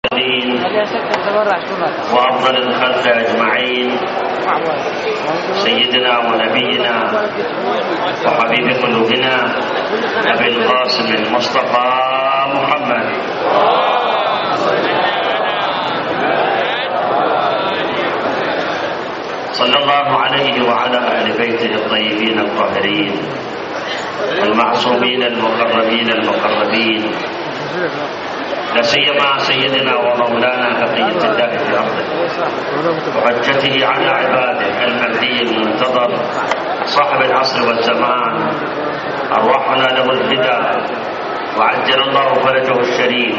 وأفضل الخلق أجمعين سيدنا ونبينا وحبيب قلوبنا أبي القاسم المصطفى محمد صلى الله عليه وعلى أهل بيته الطيبين الطاهرين المعصومين المقربين المقربين، لا سيما سيدنا ومولانا بقية الله في أرضه وحجته على عباده المهدي المنتظر صاحب العصر والزمان، أرواحنا له الفداء وعجل الله فرجه الشريف.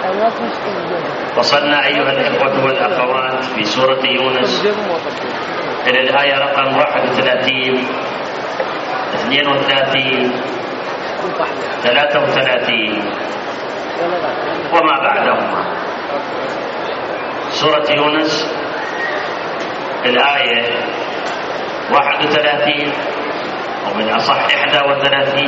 وصلنا أيها الإخوة والأخوات في سورة يونس إلى الآية رقم 31 32 33 وما بعدهما. سورة يونس الآية 31 ومن أصح 31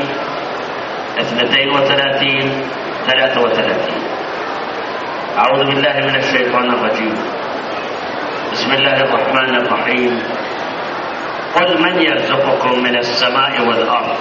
32 33. أعوذ بالله من الشيطان الرجيم. بسم الله الرحمن الرحيم. قل من يرزقكم من السماء والأرض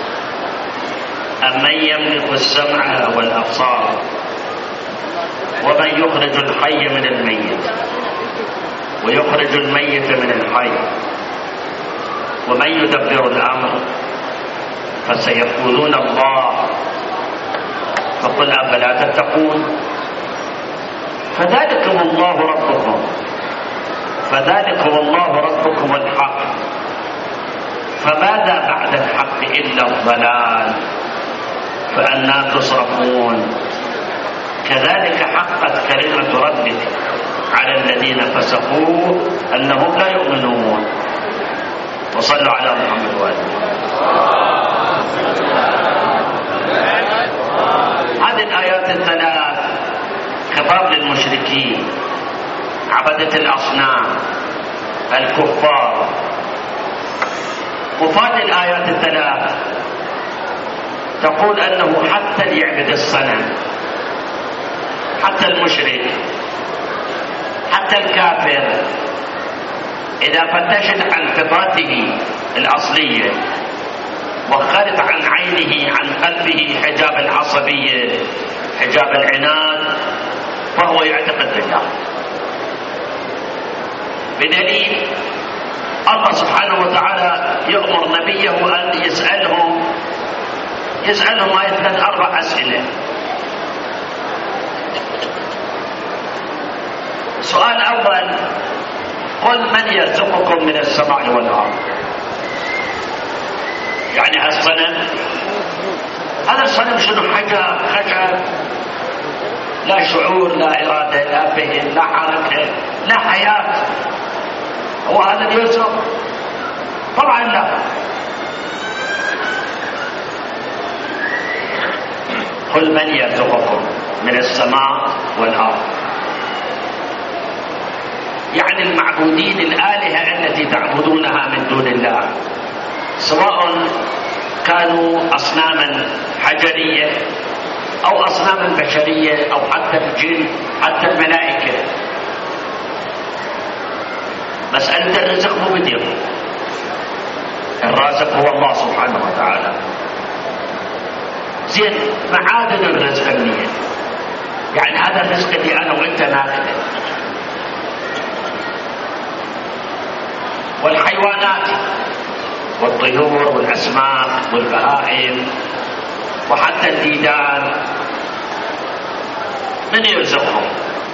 أمن يملك السمع والأبصار ومن يخرج الحي من الميت ويخرج الميت من الحي ومن يدبر الأمر فسيقولون الله فقل أفلا تتقون. فذلكم الله ربكم الحق، فماذا بعد الحق إلا الضلال، فأنى تصرفون. كذلك حقت كلمة ربك على الذين فسقوا أنهم لا يؤمنون. وصلوا على محمد وآله. هذه الآيات الثلاث خطاب للمشركين عبدة الأصنام الكفار. وفات الآيات الثلاث تقول أنه حتى اللي يعبد الصنم، حتى المشرك، حتى الكافر، إذا فتشت عن فطرته الأصلية وخرج عن عينه عن قلبه حجاب العصبية حجاب العناد فهو يعتقد بالله، بدليل الله سبحانه وتعالى يأمر نبيه أن يسألهم آية 4 أسئلة. سؤال أول: قل من يرزقكم من السماء والأرض. يعني هالصنم، هذا الصنم شنو؟ حجر خشب، لا شعور، لا إرادة، لا فهم، لا حركة، لا حياة. هو هذا اللي يرزق؟ طبعا لا. قل من يرزقكم من السماء والأرض، يعني المعبودين الآلهة التي تعبدونها من دون الله، سواء كانوا أصناما حجرية أو أصناما بشرية أو حتى الجن حتى الملائكة. مسألة الرزق مو بديهم، الرازق هو الله سبحانه وتعالى. زين، معادن الرزق النية، يعني هذا الرزق اللي أنا وإنت ناخذه. والحيوانات والطيور والأسماك والبهائم وحتى الديدان من يرزقهم؟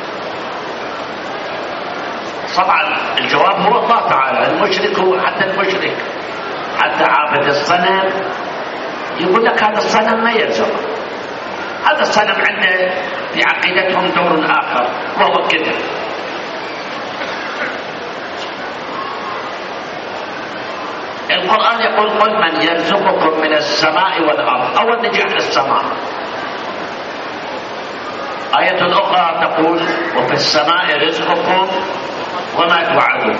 طبعا الجواب هو الله تعالى. المشرك هو حتى المشرك، حتى عابد الصنم يقول لك هذا الصنم ما يرزق، هذا الصنم عنده في عقيدتهم دور آخر وهو كذا. القرآن يقول قل من يرزقكم من السماء والأرض. أول نجي على السماء. آية أخرى تقول وفي السماء رزقكم وما توعدون.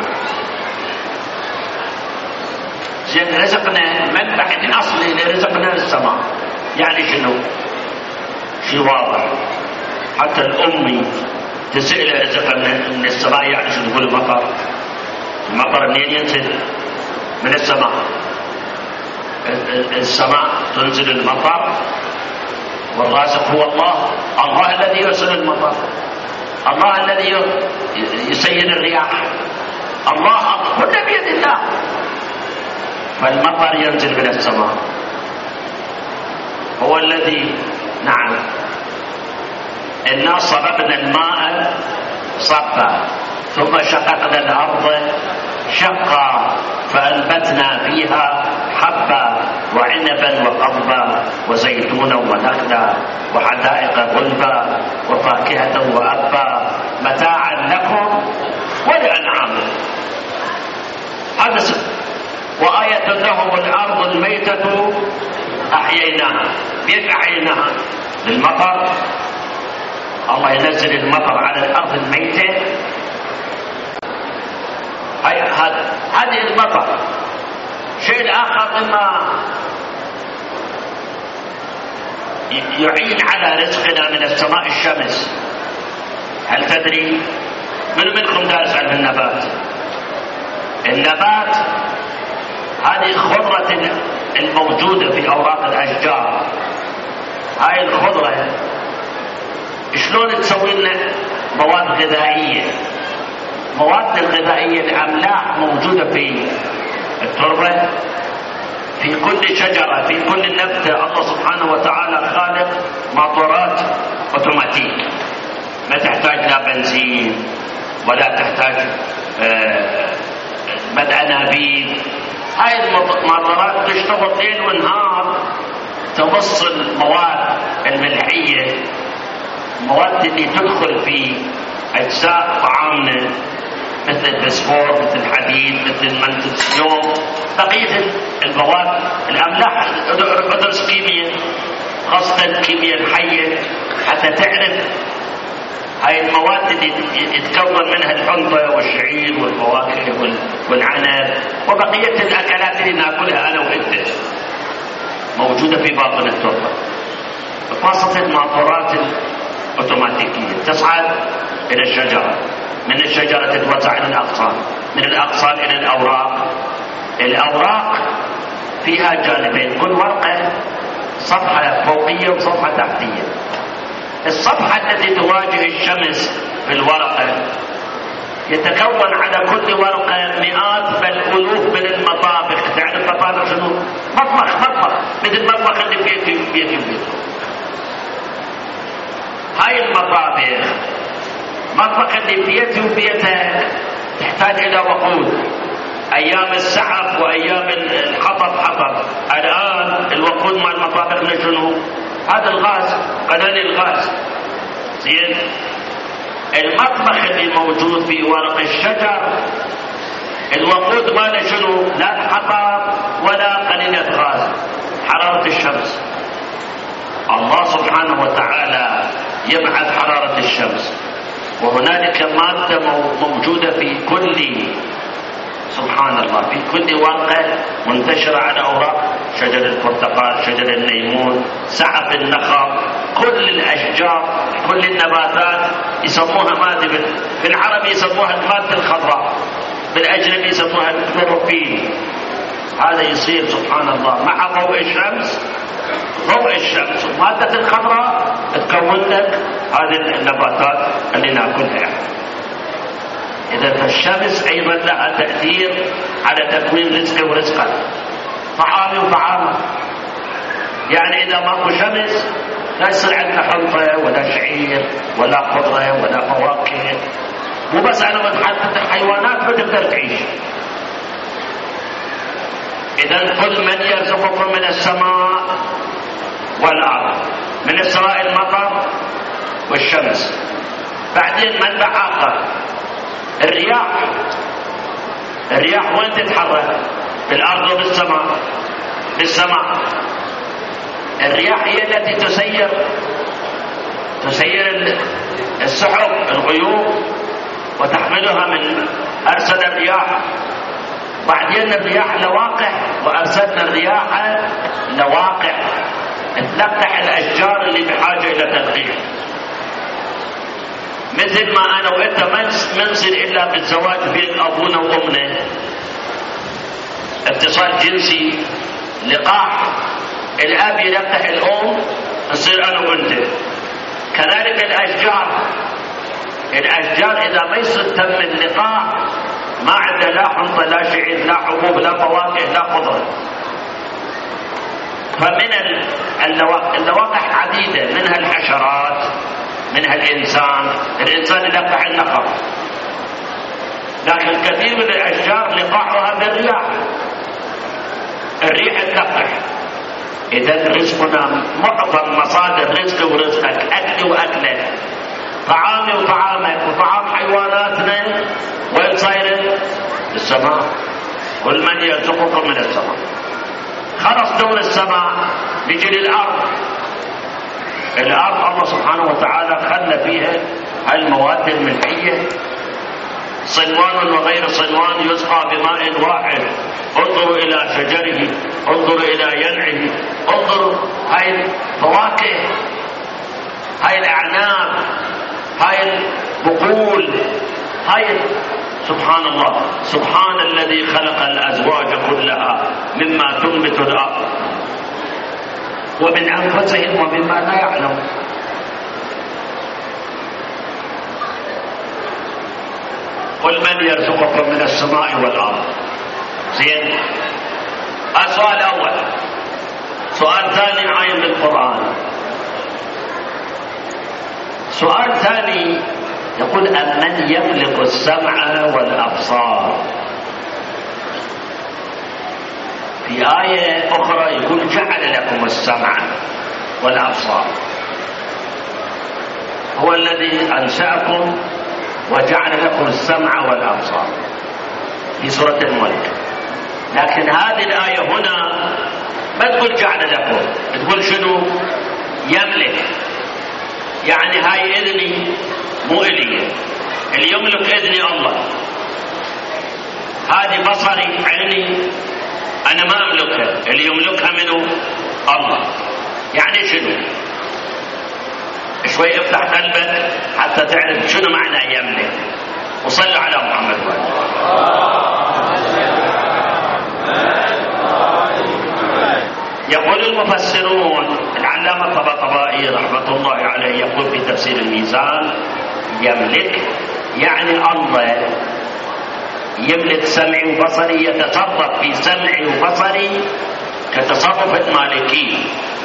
زين، رزقنا منبع الأصلي لرزقنا السماء، يعني شنو؟ شيء واضح. حتى الأمي تسأل رزقا من السماء، يعني شو تقول المطر؟ المطر منين ينزل؟ من السماء. السماء تنزل المطر، والرازق هو الله. الله الذي يرسل المطر، الله الذي يسير الرياح، الله كل بيد الله. فالمطر ينزل من السماء، هو الذي نعم. إنا صببنا الماء صبا ثم شققنا الأرض شقا فأنبتنا فيها حبا وعنبا وقضبا وزيتونا ونخلا وحدائق غلبا وفاكهة وأبا متاعا لكم ولأنعامكم. هذا وآية لهم الأرض الميتة أحييناها. كيف أحييناها؟ بالمطر. الله ينزل المطر على الأرض الميتة. هذه المطر. شيء آخر مما يعين على رزقنا من السماء الشمس. هل تدري من منكم دارس علم النبات؟ النبات هذه خضرة الموجودة في أوراق الأشجار. هاي الخضرة شلون تسوي لنا مواد غذائية؟ مواد الغذائية الأملاح موجودة في التربة، في كل شجرة، في كل نبتة. الله سبحانه وتعالى خالق ماطورات أوتوماتيك، ما تحتاج لا بنزين ولا تحتاج أنابيب. هاي الماطورات تشتغل ليل ونهار، تمص المواد الملحية، المواد اللي تدخل في أجزاء طعامنا مثل الفسفور، مثل الحديد، مثل المغنيسيوم، بقية المواد الأملاح. ادرس كيمياء، خاصة الكيمياء الحية، حتى تعرف هاي المواد اللي يتكون منها الحنطة والشعير والفواكه والعنب وبقية الأكلات اللي ناكلها أنا وأنت، موجودة في باطن التربة. خاصة الماطورات الأوتوماتيكية تصعد إلى الشجرة، من الشجرة تتوزع إلى الأغصان، من الأغصان إلى الأوراق. الأوراق فيها جانبين، كل ورقة صفحة فوقية وصفحة تحتية. الصفحة التي تواجه الشمس في الورقة يتكون على كل ورقة مئات بل ألوف من المطابخ. تعرف مطابخ شنو؟ مطبخ مثل المطبخ اللي في بيتكم. هاي المطابخ، مطبخ اللي بيتي وبيتك تحتاج إلى وقود. أيام السحب وأيام الحطب. الآن الوقود مع المطابخ من شنو؟ هذا الغاز، قنال الغاز. زين. المطبخ اللي موجود في ورق الشجر الوقود ماله شنو؟ لا حطب ولا قنينة غاز، حرارة الشمس. الله سبحانه وتعالى يبعث حرارة الشمس، وهنالك مادة موجودة في كل، سبحان الله، في كل ورقة منتشرة على أوراق شجر البرتقال، شجر الليمون، سعف النخل، كل الأشجار، كل النباتات يسموها مادة. بالعربي يسموها المادة الخضراء، بالأجنبي يسموها الكلوروفيل. هذا يصير سبحان الله مع ضوء الشمس. ضوء الشمس المادة الخضراء تكون لك هذه النباتات اللي ناكلها. إذا الشمس أيضا لها تأثير على تكوين رزقي ورزقك، طعامي وطعامك. يعني إذا ماكو شمس لا يصير عندنا حنطة ولا شعير ولا خضرة ولا فواكه. مو بس أنا وحتى الحيوانات ما تقدر تعيش. إذا كل من يرزقكم من السماء والأرض، من السماء المطر والشمس. بعدين منبع آخر الرياح وين تتحرك؟ في الأرض وبالسماء. بالسماء. الرياح هي التي تسير السحب، الغيوم، وتحملها من أرسل الرياح. بعدين الرياح لواقح، وأرسلنا الرياح لواقح تلقح الأشجار اللي بحاجة إلى تلقيح. مثل ما أنا وإنت ما نصير إلا بالزواج بين أبونا وأمنا، اتصال جنسي، لقاح، الأب يلقح الأم، نصير أنا وأنت. كذلك الأشجار إذا ما يصير تم اللقاح ما عنده لا حنطة لا شعير لا حبوب لا فواكه لا خضر. فمن اللواقح عديدة، منها الحشرات، منها الإنسان يلقح النخل، لكن كثير من الأشجار لقاحها بالرياح، الريح تلقح. إذا رزقنا معظم مصادر رزق ورزقك، أكل وأكلك، طعامي وطعامك وطعام حيواناتنا، وين صاير؟ السماء. قل من يرزقكم من السماء. خلص دور السماء بيجي للأرض. الأرض الله سبحانه وتعالى خلى فيها المواد الملحية، صنوان وغير صنوان يسقى بماء واحد. انظروا إلى شجره، انظروا إلى ينعه، انظروا هاي الفواكه، هاي الأعناب، هاي البقول، هاي سبحان الله. سبحان الذي خلق الأزواج كلها مما تنبت الأرض ومن أنفسهم ومما لا يعلم. قل من يرزقكم من السماء والأرض. زين، السؤال أول. سؤال ثاني عايم بالقرآن. سؤال ثاني يقول أمن يملك السمع والأبصار. في آية أخرى يقول جعل لكم السمع والأبصار. هو الذي أنشأكم وجعل لكم السمع والأبصار في سورة الملك. لكن هذه الآية هنا ما تقول جعل لكم، تقول شنو؟ يملك. يعني هاي إذني مو إلي، اللي يملك إذني الله. هذه بصري عيني أنا ما أملكها، اللي يملكها منه الله. يعني شنو؟ شوي افتح قلبك حتى تعرف شنو معنى يملك. وصلوا على محمد يقول المفسرون، العلامة الطباطبائي رحمة الله عليه يقول في تفسير الميزان: يملك يعني الله يملك سمعي وبصري، يتصرف في سمعي وبصري كتصرف المالكي.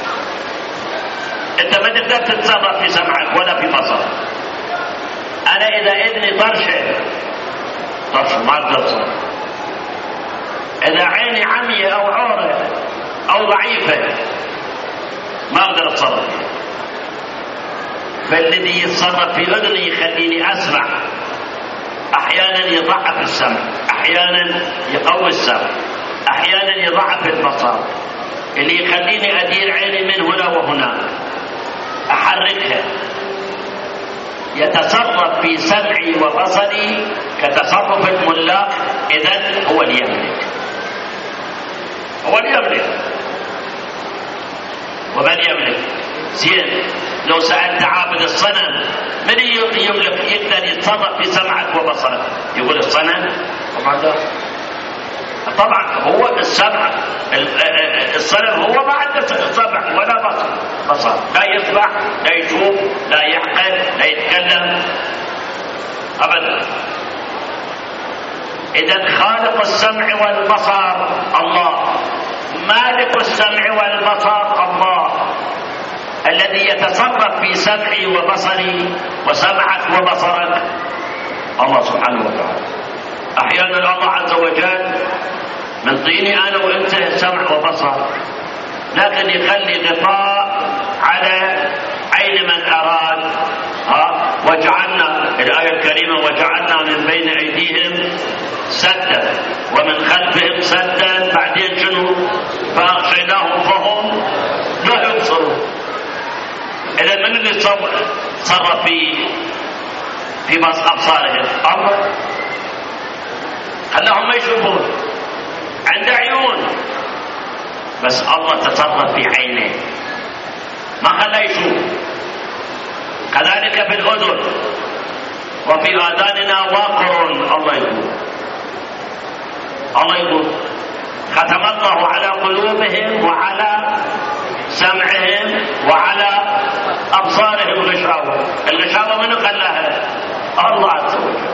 انت ما تقدر تتصرف في سمعك ولا في بصرك. انا اذا اذني طرشه ما اقدر اتصرف. اذا عيني عمية او عورة او ضعيفة ما اقدر اتصرف. فالذي يتصرف في اذني يخليني اسمع، احيانا يضعف السمع، احيانا يقوي السمع، احيانا يضعف البصر، اللي يخليني ادير عيني من هنا وهناك، احركها. يتصرف في سمعي وبصري كتصرف الملاك. اذن هو اللي يملك، هو اللي يملك. ومن يملك؟ زين، لو سألت عابد الصنم من يملك يقدر يتصرف في سمعك وبصرك؟ يقول الصنم. طبعا هو السمع، الصنم هو ما عنده سمع ولا بصر، لا يسمع لا يشوف لا يعقل لا يتكلم ابدا. اذا خالق السمع والبصر الله، مالك السمع والبصر الله، الذي يتصرف في سمعي وبصري وسمعك وبصرك الله سبحانه وتعالى. احيانا الله عز وجل من طيني انا وانت سمع وبصر، لكن يخلي غطاء على عين من اراد. وجعلنا، الايه الكريمه: وجعلنا من بين ايديهم سدا ومن خلفهم سدا. بعدين شنو؟ فاغشيناهم فهم لا يبصرون. اذا من اللي تصرف في ابصارهم؟ الله. خلاهم ما يشوفون، عنده عيون بس الله تصرف في عينه ما خلاه يشوف. كذلك في الأذن، وفي آذاننا وقر. الله يقول ختم الله على قلوبهم وعلى سمعهم وعلى أبصارهم غشاوة. الغشاوة من خلاها؟ الله عز وجل.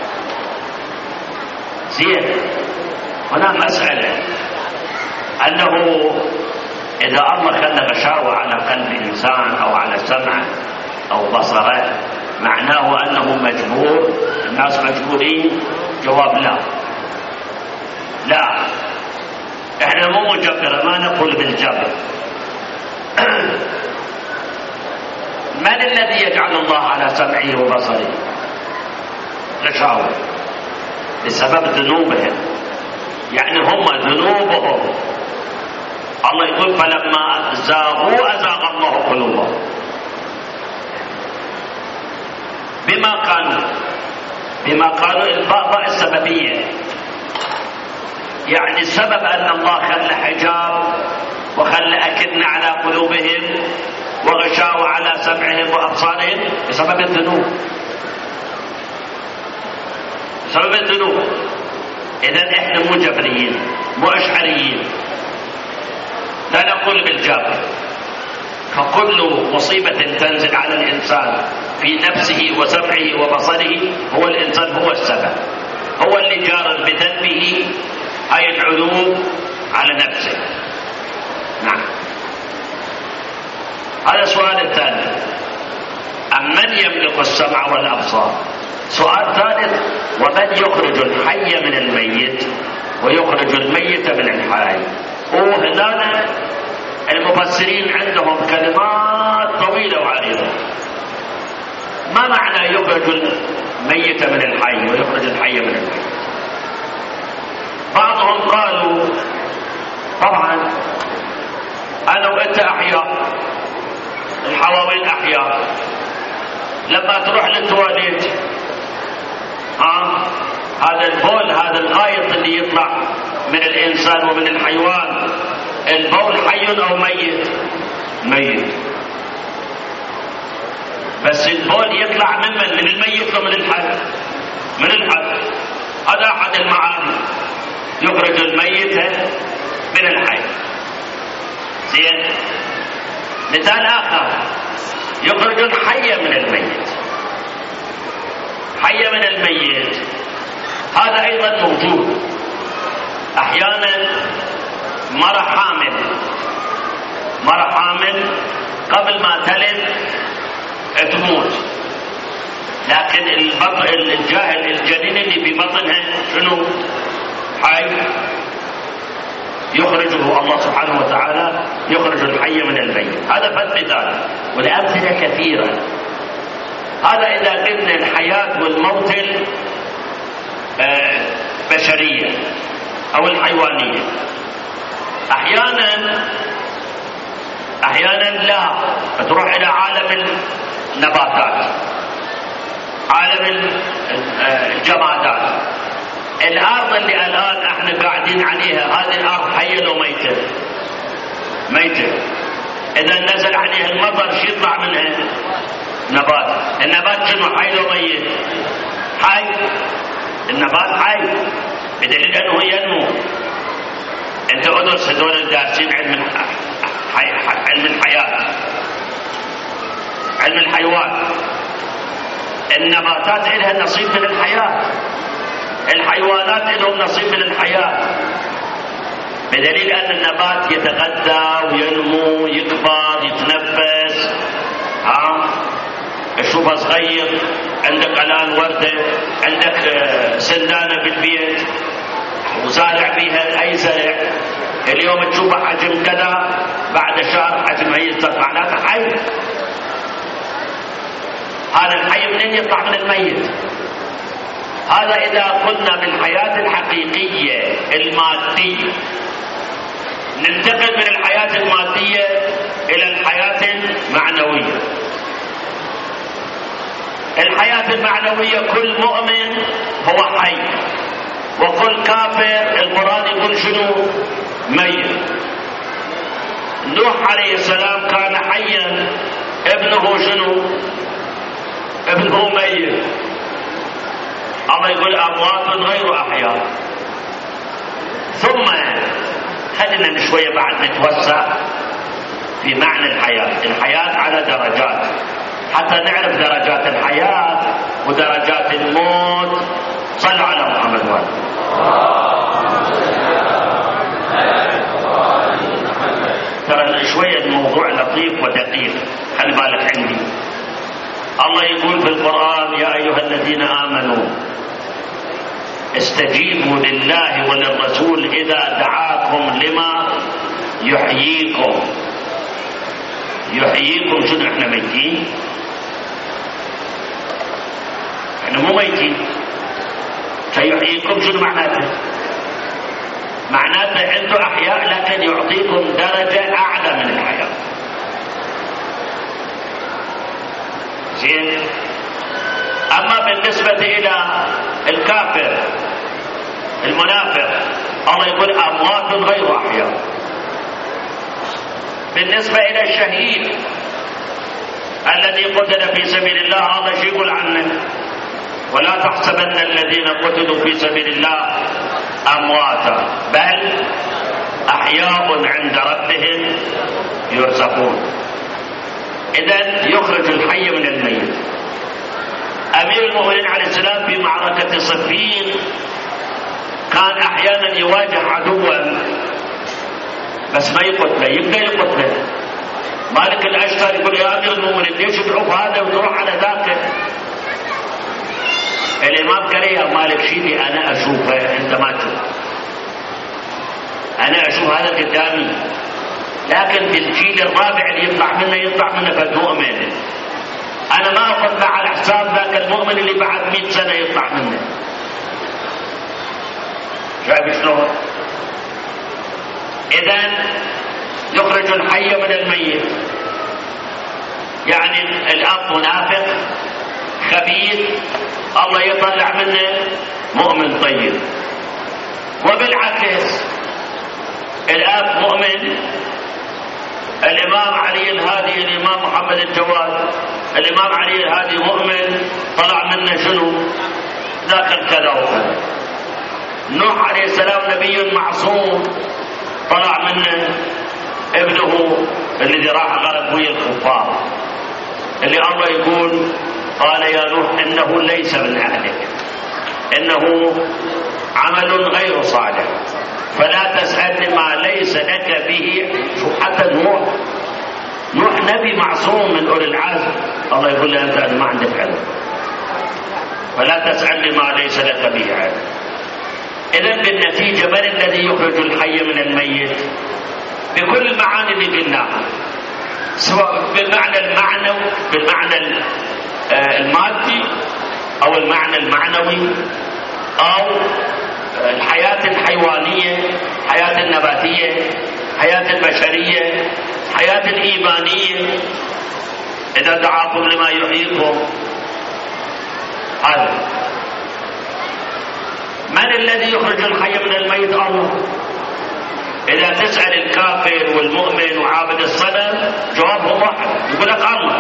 زين، هنا مسألة أنه إذا الله خلى غشاوة على قلب الإنسان أو على سمعه أو بصره معناه أنه مجبور، الناس مجبورين؟ جواب لا، احنا مو مجبرة، ما نقول بالجبر. من الذي يجعل الله على سمعه وبصره غشاوة؟ بسبب ذنوبهم، يعني هم ذنوبهم. الله يقول فلما زاغوا أزاغ الله قلوبهم. بما قالوا الباء السببية، يعني السبب أن الله خلى حجاب وخلى أكدنا على قلوبهم وغشاوة على سمعهم وأبصارهم بسبب الذنوب. إذن إحنا مو جبريين، مو أشعريين، لا نقول بالجبر. فكل مصيبة تنزل على الإنسان في نفسه وسمعه وبصره هو الإنسان هو السبب، هو اللي جار بذنبه هاي العلوم على نفسه. نعم، هذا السؤال الثاني. أمن يملك السمع والأبصار؟ سؤال ثالث: ومن يخرج الحي من الميت ويخرج الميت من الحي؟ وهنا المفسرين عندهم كلمات طويلة وعريضة. ما معنى يخرج الميت من الحي ويخرج الحي من الميت؟ بعضهم قالوا طبعا أنا وأنت أحياء، الحواوين أحياء، لما تروح للتواليت هذا البول، هذا الغائط اللي يطلع من الإنسان ومن الحيوان، البول حي أو ميت؟ ميت. بس البول يطلع من الميت ومن الحي؟ من الحي. هذا أحد المعاني، يخرج الميت من الحي. زين، مثال آخر: يخرج الحي من الميت. حي من الميت هذا أيضا موجود. أحيانا مرة حامل قبل ما تلد تموت، لكن الجنين اللي في بطنها شنو؟ حي. يخرجه الله سبحانه وتعالى، يخرج الحي من الميت. هذا مثال، والأمثلة كثيرة. هذا إذا قلنا الحياة والموت البشرية أو الحيوانية. أحيانا لا، تروح إلى عالم النباتات، عالم الجمادات. الأرض اللي الآن احنا قاعدين عليها، هذه الأرض حية لو ميتة؟ ميتة. إذا نزل عليها المطر شو يطلع منها؟ نبات. النبات شنو؟ حي لو ميت؟ حي. النبات حي بدليل أنه ينمو. أنت أدرس هذول الدارسين علم الحياة، علم الحيوان. النباتات لها نصيب من الحياة، الحيوانات لهم نصيب من الحياة، بدليل أن النبات يتغذى وينمو، يكبر، يتنفس. تشوفها صغير، عندك الآن وردة، عندك سندانة بالبيت وزارع فيها أي زرع، اليوم تشوفها حجم كذا، بعد شهر حجم هي معناتها حي. هذا الحي منين يطلع؟ من الميت. هذا إذا قلنا بالحياة الحقيقية المادية. ننتقل من الحياة المادية إلى الحياة المعنوية. الحياة المعنوية كل مؤمن هو حي، وكل كافر القرآن يقول شنو؟ ميت. نوح عليه السلام كان حيا، ابنه شنو؟ ابنه ميت. يقول أموات غير أحياء. ثم خلينا شوية بعد نتوسع في معنى الحياة. الحياة على درجات حتى نعرف درجات الحياة ودرجات الموت. صلوا على محمد وآله. ترى شوية الموضوع لطيف ودقيق، خلي بالك عندي. الله يقول في القرآن: يا أيها الذين آمنوا استجيبوا لله وللرسول إذا دعاكم لما يحييكم. يحييكم شنو؟ احنا ميتين؟ احنا مو ميتين. فيحييكم شنو معناته؟ معناته انتم احياء لكن يعطيكم درجة اعلى من الحياة. زين. اما بالنسبة الى الكافر المنافق الله يقول اموات غير احياء. بالنسبة الى الشهيد الذي قتل في سبيل الله هذا شيء يقول عنه: ولا تحسبن الذين قتلوا في سبيل الله امواتا بل احياء عند ربهم يرزقون. اذن يخرج الحي من الميت. امير المؤمنين عليه السلام في معركة صفين كان احيانا يواجه عدوا بس ما يقتله، يبدا يقتله. مالك الاشتر يقول: يا امير المؤمنين ليش تروح هذا وتروح على ذاك؟ الامام قال: يا مالك شيلي انا اشوفه انت ما تشوف. انا اشوف هذا قدامي، لكن بالجيل الرابع اللي يطلع منه فالمؤمن. انا ما اخذ على حساب ذاك المؤمن اللي بعد 100 سنة يطلع منه. شايف شلون؟ اذن يخرج الحي من الميت. يعني الاب منافق خبيث الله يطلع منه مؤمن طيب. وبالعكس الاب مؤمن. الامام علي الهادي، الامام محمد الجواد، الامام علي الهادي مؤمن طلع منه شنو؟ ذاكر كذا وكذا. نوح عليه السلام نبي معصوم طلع منه ابنه الذي راح غلب ويا الكفار، اللي الله يقول: قال يا نوح انه ليس من اهلك انه عمل غير صالح فلا تسألني ما ليس لك به. شوف حتى نوح نبي معصوم من اولي العزم، الله يقول له: انت ما عندك علم فلا تسألني ما ليس لك به علم. اذن بالنتيجة من الذي يخرج الحي من الميت؟ بكل المعاني اللي قلناها، سواء بالمعنى المعنوي، بالمعنى المادي، او المعنى المعنوي، او الحياة الحيوانية، الحياة النباتية، الحياة البشرية، الحياة الإيمانية. إذا دعاكم لما يحييكم. هذا من الذي يخرج الحي من الميت؟ الله. إذا تسأل الكافر والمؤمن وعابد الصنم جوابهم واحد، يقول لك الله.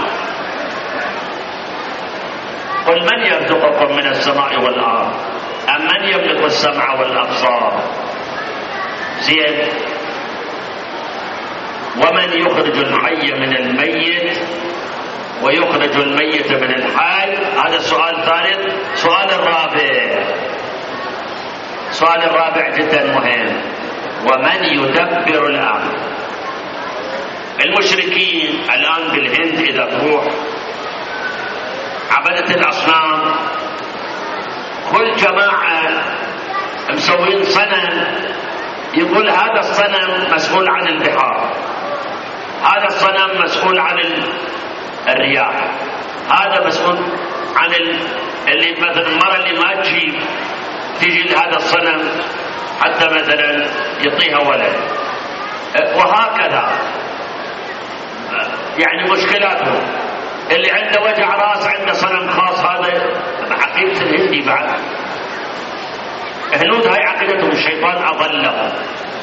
قل من يرزقكم من السماء والأرض أم من يملك السمع والأبصار. زين. ومن يخرج الحي من الميت ويخرج الميت من الحي. هذا السؤال الثالث. السؤال الرابع جدا مهم: ومن يدبر الأمر. المشركين الآن بالهند إذا تروح عبدة الأصنام، كل جماعة مسوين صنم، يقول هذا الصنم مسؤول عن البحار، هذا الصنم مسؤول عن الرياح، هذا مسؤول عن اللي مثلا المرأة اللي ما تيجي لهذا الصنم حتى مثلا يعطيها ولد، وهكذا. يعني مشكلاتهم. اللي عنده وجع راس عنده صنم خاص. هذا عقيدة الهندي بعد. الهنود هاي عقيدتهم، الشيطان أضلهم.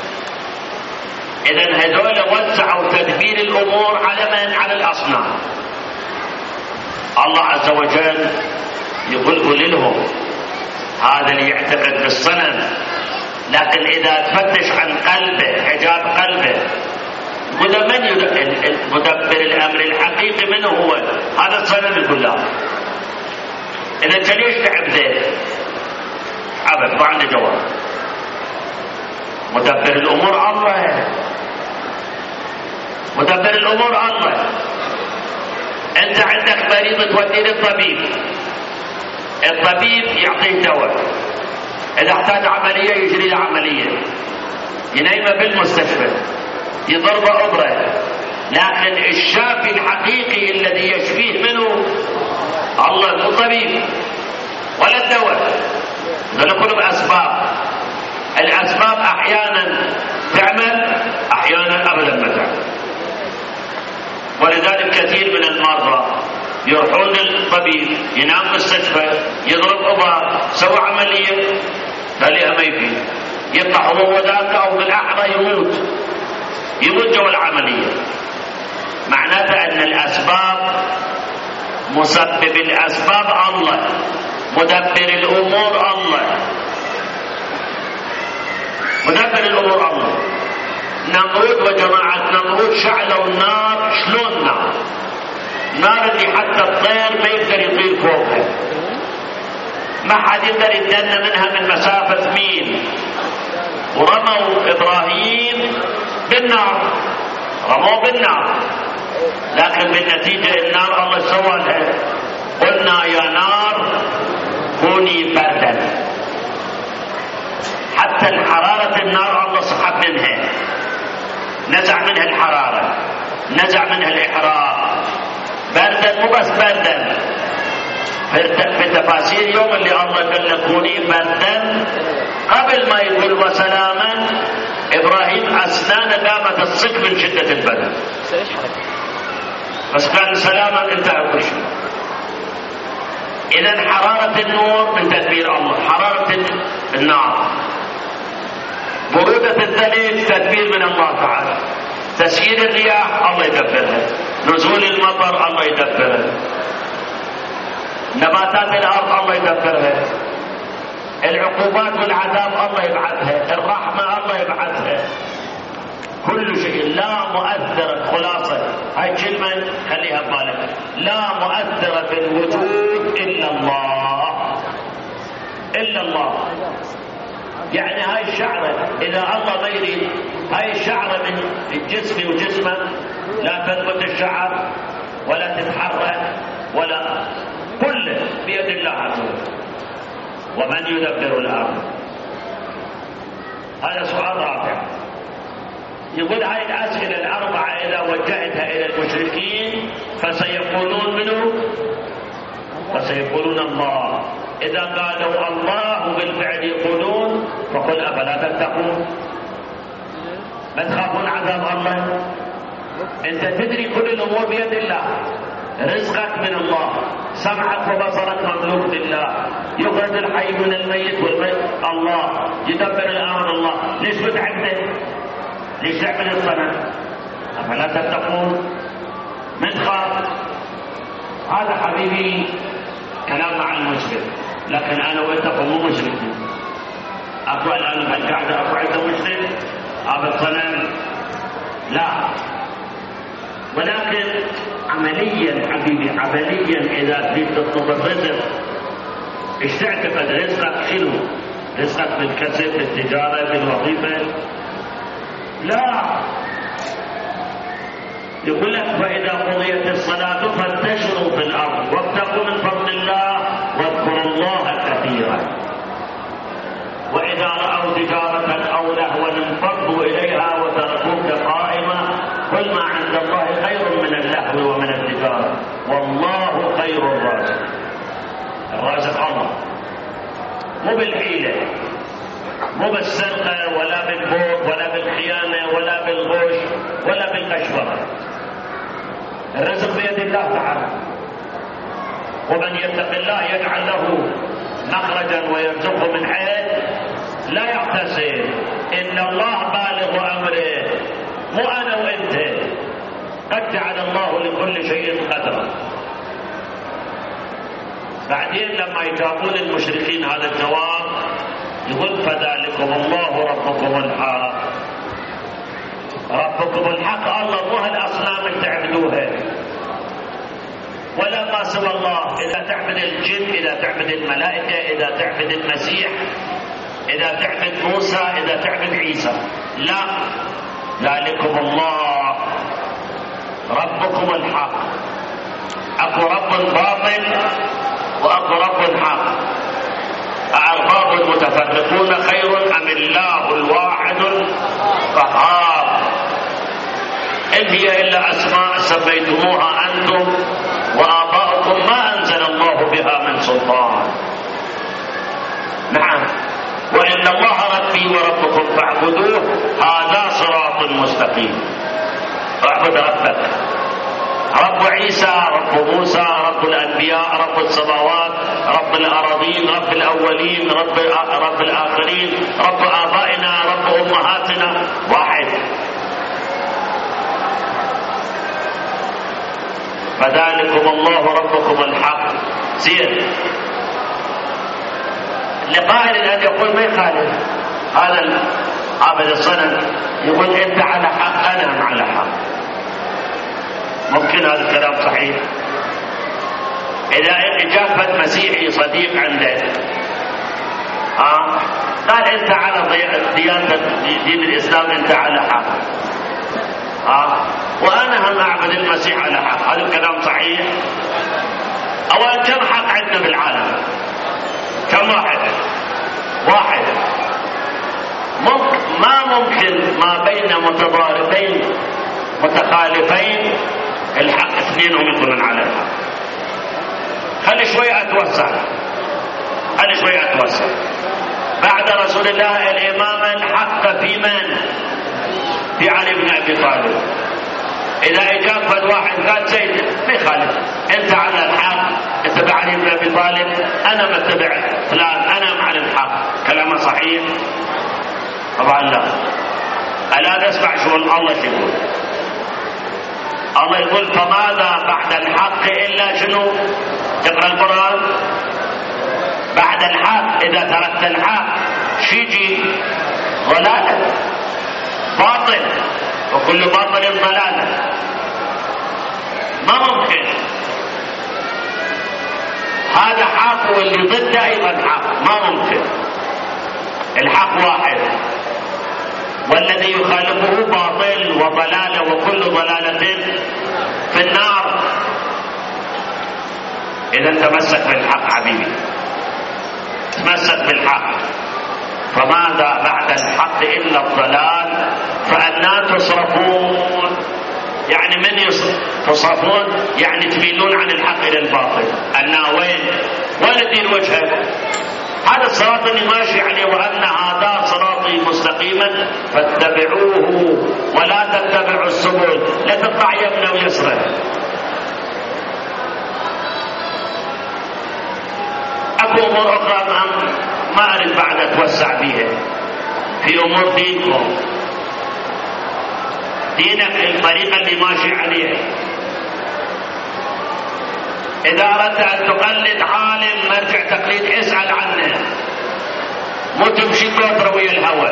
إذن هذول وزعوا تدبير الأمور على من؟ على الأصنام. الله عز وجل يقول لهم: هذا اللي يعتقد بالصنم. لكن إذا تفتش عن قلبه، حجاب قلبه، من مدبر الأمر الحقيقي من هو؟ هذا الصنم يقول لا. إذا أنت ليش تعبده؟ عبد ما عنده جواب. مدبر الأمور الله، مدبر الأمور الله. أنت عندك مريض توديه للطبيب، الطبيب يعطيه دواء، إذا احتاج عملية يجري له عملية، ينيمه بالمستشفى، يضربه أبرة. لكن الشافي الحقيقي الذي يشفيه منه الله، مو الطبيب ولا الدواء. ذلك كلهم أسباب. الأسباب أحيانا تعمل، أحيانا أبدا ما تعمل. ولذلك كثير من المرضى يروحون للطبيب، ينام مستشفى، يضرب أبر، سوى عملية، خليها ما يفيد، يطلع هو وذاك أو بالأحرى يموت جوا العملية. معناته أن الأسباب، مسبب الأسباب الله، مدبر الأمور الله، مدبر الأمور الله. نمرود وجماعة نمرود شعلوا النار. شلون نار؟ نار اللي حتى الطير ما يقدر يطير فوقها، ما حد يقدر يتدنى منها من مسافة ميل. ورموا إبراهيم بالنار، رموا بالنار، لكن بالنتيجة النار الله سوى لها، قلنا يا نار كوني بردا. حتى الحرارة النار الله سحب منها، نزع منها الحرارة، نزع منها الإحراق. بردا مو بس بردا، في تفاسير يوم اللي الله قال كوني بردا، قبل ما يقول وسلاما، إبراهيم أسنانه قامت تصك من شدة البرد، بس قال سلاما انتهى كل شيء. إذن حرارة النور من تدبير الله، حرارة النار، برودة الثلج تدبير من الله تعالى، تسيير الرياح الله يدبرها، نزول المطر الله يدبرها، نباتات الأرض الله يدبرها، العقوبات والعذاب الله يبعثها، الرحمة الله يبعثها، كل شيء. لا مؤثر، خلاصة هاي كلمة خليها ببالك، لا مؤثر في الوجود إلا الله، إلا الله. يعني هاي الشعرة إذا الله ما يريد، هاي الشعرة من جسمي وجسمك لا تثبت الشعر ولا تتحرك ولا، كله بيد الله عز وجل. ومن يدبر الأمر؟ هذا سؤال رابع. يقول هاي الأسئلة الأربعة إذا وجهتها إلى المشركين فسيقولون منه، فسيقولون الله. إذا قالوا الله بالفعل يقولون فقل أفلا تتقون؟ ما تخافون عذاب الله؟ أنت تدري كل الأمور بيد الله، رزقك من الله، سمعك وبصرك مملوك لله، يخرج الحي من الميت والميت الله، يدبر الأمر الله. ليش بتعبده؟ ليش تعمل الصنم؟ أفلا تتقون؟ من خاف؟ هذا حبيبي كلام مع المشرك، لكن أنا وأنت مو مشركين. أقوى الآن بالقاعدة أقوى عند مشرك هذا الصنم؟ لا. ولكن عمليا حبيبي، عمليا إذا تريد تطلب الرزق، إيش تعتقد رزقك شنو؟ رزقك بالكسب، بالتجارة، بالوظيفة؟ لا. يقول لك فإذا قضيت الصلاة فانتشروا في الأرض وابتغوا من فضل الله واذكروا الله كثيرا. وإذا رأوا تجارة أو لهوا انفضوا إليها وتركوك قائمة، قل ما عند الله خير من اللهو ومن التجارة والله خير الرازق. الرازق الله، مو بالحيلة، مو بالسرقة ولا بالبوق ولا بالخيانة ولا بالغش ولا بالقشفرة. الرزق بيد الله تعالى. ومن يتق الله يجعل له مخرجا ويرزقه من حيث لا يحتسب، إن الله بالغ أمره، مو أنا وأنت، قد جعل الله لكل شيء قدرا. بعدين لما يجاوبون المشركين هذا الجواب يقول فذلكم الله ربكم الحق. ربكم الحق الله، مو هالاصنام اللي تعبدوها ولا ما سوى الله. اذا تعبد الجن، اذا تعبد الملائكه، اذا تعبد المسيح، اذا تعبد موسى، اذا تعبد عيسى، لا، ذلكم الله ربكم الحق. اكو رب باطل واكو رب حق. أأرباب متفرقون خير أم الله الواحد القهار؟ إن هي إلا أسماء سميتموها أنتم وآباؤكم ما أنزل الله بها من سلطان. نعم، وإن الله ربي وربكم فاعبدوه هذا صراط مستقيم. اعبد ربك، رب عيسى، رب موسى، رب الأنبياء، رب السماوات، رب الأراضين، رب الأولين، رب الآخرين، رب آبائنا، رب أمهاتنا، واحد. فذلكم الله ربكم الحق. زين، لقائل أن يقول ما يخالف، هذا عابد الصنم يقول أنت على حق أنا على حق. ممكن هذا الكلام صحيح؟ إذا جاء مسيحي صديق عندك قال أنت على ديانة دين الإسلام، أنت على حق، وأنا هم أعبد المسيح على حق، هذا الكلام صحيح؟ أولا كم حق عندنا بالعالم؟ كم واحد؟ واحد. ما ممكن ما بين متضاربين متخالفين الحق اثنينهم يكونون على الحق. خلي شوي اتوسع، خلي شوي اتوسع. بعد رسول الله الامام الحق في من؟ في علي بن ابي طالب. اذا اجاب واحد قال سيد ما يخالف، انت على الحق، اتبع علي بن ابي طالب، انا متبع فلان، انا مع الحق. كلامه صحيح؟ طبعا لا. الا نسمع شو الله يقول. الله يقول فماذا بعد الحق إلا شنو؟ تقرأ القرآن. بعد الحق إذا تركت الحق شيجي ضلالة، باطل، وكل باطل ضلالة. ما ممكن هذا حق واللي ضده أيضا حق، ما ممكن. الحق واحد والذي يخالفه باطل وضلالة، وكل ضلالة في النار. إذا تمسك بالحق حبيبي، تمسك بالحق. فماذا بعد الحق إلا الضلال فأنا تصرفون. يعني من تصرفون؟ يعني تميلون عن الحق إلى الباطل. أنا وين الدين وجهه؟ هذا الصراط اللي ماشي عليه، وأن هذا صراطي مستقيما فاتبعوه ولا تتبعوا السبل لا تطلع يمنى ويسرى. أكو أمور أخرى ما أريد بعد أتوسع بها في أمور دينكم، دينك الطريقة اللي ماشي عليها. إذا أردت أن تقلد عالم مرجع تقليد اسأل عنه، مو تمشي كثر ويا الهوى.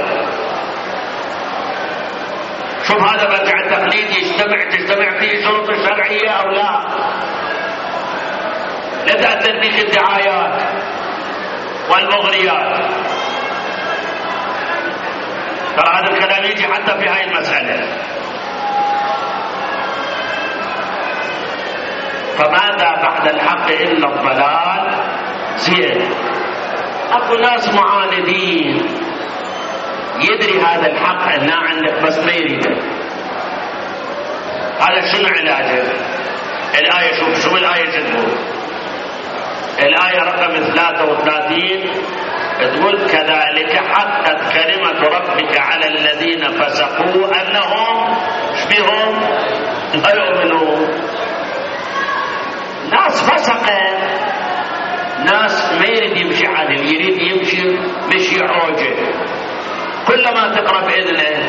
شوف هذا مرجع التقليد تجتمع فيه شروط الشرعية أو لا. لا تأثر فيك الدعايات والمغريات. ترى هذا الكلام يجي حتى في هاي المسألة. فماذا بعد الحق إلا الضلال. زين، أكو ناس معاندين يدري هذا الحق أنه عندك بس ما يريده. هذا شنو علاجه؟ الآية شوف الآية تقول. الآية رقم 33 تقول كذلك حقت كلمة ربك على الذين فسقوا أنهم شبههم لا يؤمنون. ناس فسقة، ناس ما يريد يمشي عدل، يريد يمشي مشي عوجه. كلما تقرب إذنه،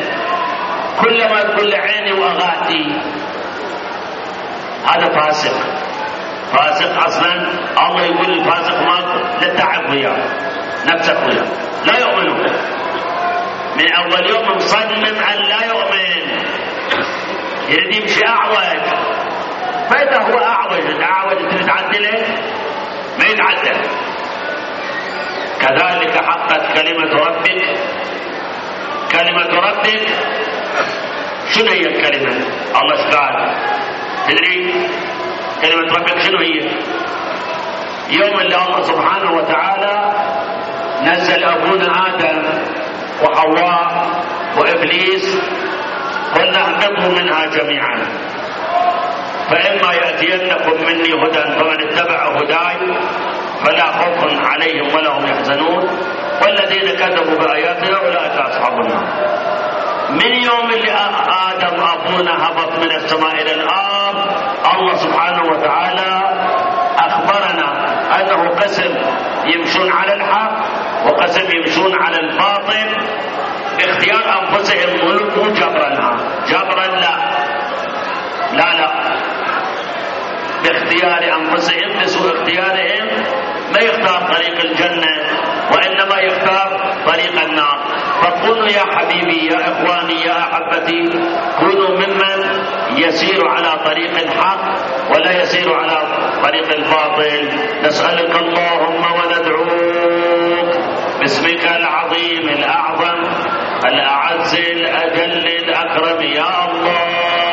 كلما تقول عيني وأغاتي، هذا فاسق. فاسق أصلا الله يقول الفاسق ما لا تعب وياه نفسك وياه لا يؤمنون من أول يوم مصمم أن لا يؤمن يريد يمشي أعوج فإذا هو أعوج تتعدله ما يتعدل. كذلك حقت كلمة ربك. كلمة ربك شنو هي الكلمة؟ الله قال تدري كلمة ربك شنو هي؟ يوم اللي الله سبحانه وتعالى نزل أبونا آدم وحواء وإبليس قلنا اهبطوا منها جميعا فإما يأتينكم مني هدى فمن اتبع هداي فلا خوف عليهم ولا هم يحزنون والذين كذبوا بآياتنا أولئك أصحاب النار. من يوم اللي آدم أبونا هبط من السماء إلى الأرض الله سبحانه وتعالى أخبرنا أنه قسم يمشون على الحق وقسم يمشون على الباطل باختيار أنفسهم مو جبرا لا باختيار أنفسهم بسوء اختيارهم ما يختار طريق الجنة وإنما يختار طريق النار. فقولوا يا حبيبي يا إخواني يا أحبتي كونوا ممن يسير على طريق الحق ولا يسير على طريق الباطل. نسألك اللهم وندعوك باسمك العظيم الأعظم الأعز الأجل الأكرم يا الله.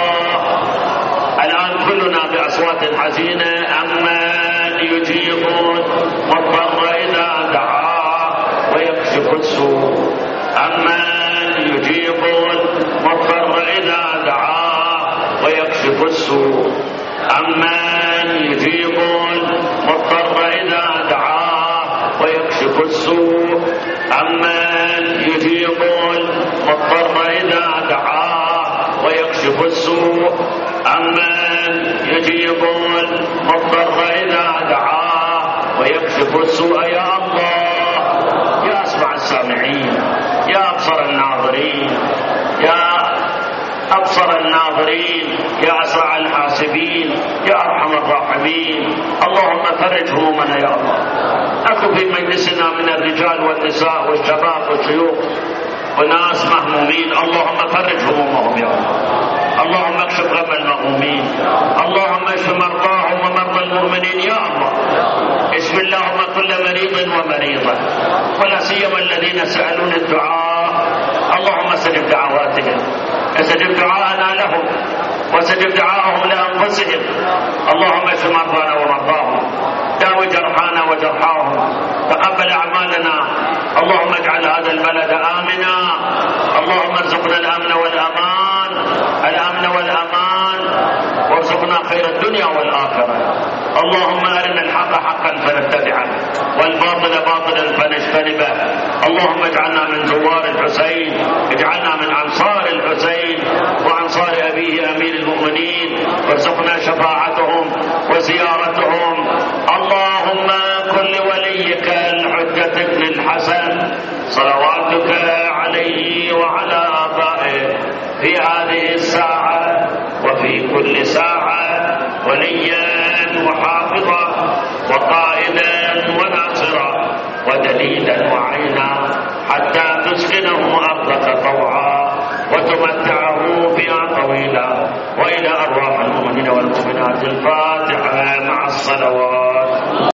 الآن كلنا بأصوات حزينة أمن يجيب مضطر إذا دعاه ويكشف السوء. أمن يجيب مضطر إذا دعاه ويكشف السوء. أمن يجيب مضطر إذا دعاه ويكشف السوء. أمن يجيب مضطر إذا دعاه ويكشف السوء. أمن يجيب المضطر إذا دعاه ويكشف السوء يا الله. يا أسمع السامعين يا أبصر الناظرين يا أبصر الناظرين يا أسرع الحاسبين يا أرحم الراحمين. اللهم فرج همومنا يا الله. أكو في مجلسنا من الرجال والنساء والشباب والشيوخ وناس مهمومين اللهم فرج همومهم يا الله. اللهم اكشف غم المغمومين. اللهم اشف مرضاهم ومرضى المؤمنين يا الله. اشف اللهم كل مريض ومريضة ولا سيما الذين سألون الدعاء. اللهم استجب دعواتهم استجب دعاءنا لهم واستجب دعاءهم لأنفسهم. اللهم اشف مرضانا ومرضاهم داوي جرحانا وجرحاهم تقبل أعمالنا. اللهم اجعل هذا البلد آمنا. اللهم ارزقنا الأمن والأمان وارزقنا خير الدنيا والآخرة. اللهم أرنا الحق حقا فنتبعه والباطل باطلا فنجتنبه. اللهم اجعلنا من زوار الحسين اجعلنا من أنصار الحسين وأنصار أبيه أمير المؤمنين وارزقنا شفاعتهم وزيارتهم. اللهم كن لوليك الحجة بن الحسن صلواتك عليه وعلى آبائه في هذه الساعة وفي كل ساعة وليا وحافظا وقائدا وناصرا ودليلا وعينا حتى تسكنه أرضك طوعا وتمتعه فيها طويلا. وإلى أرواح المؤمنين والمؤمنات الفاتحة مع الصلوات.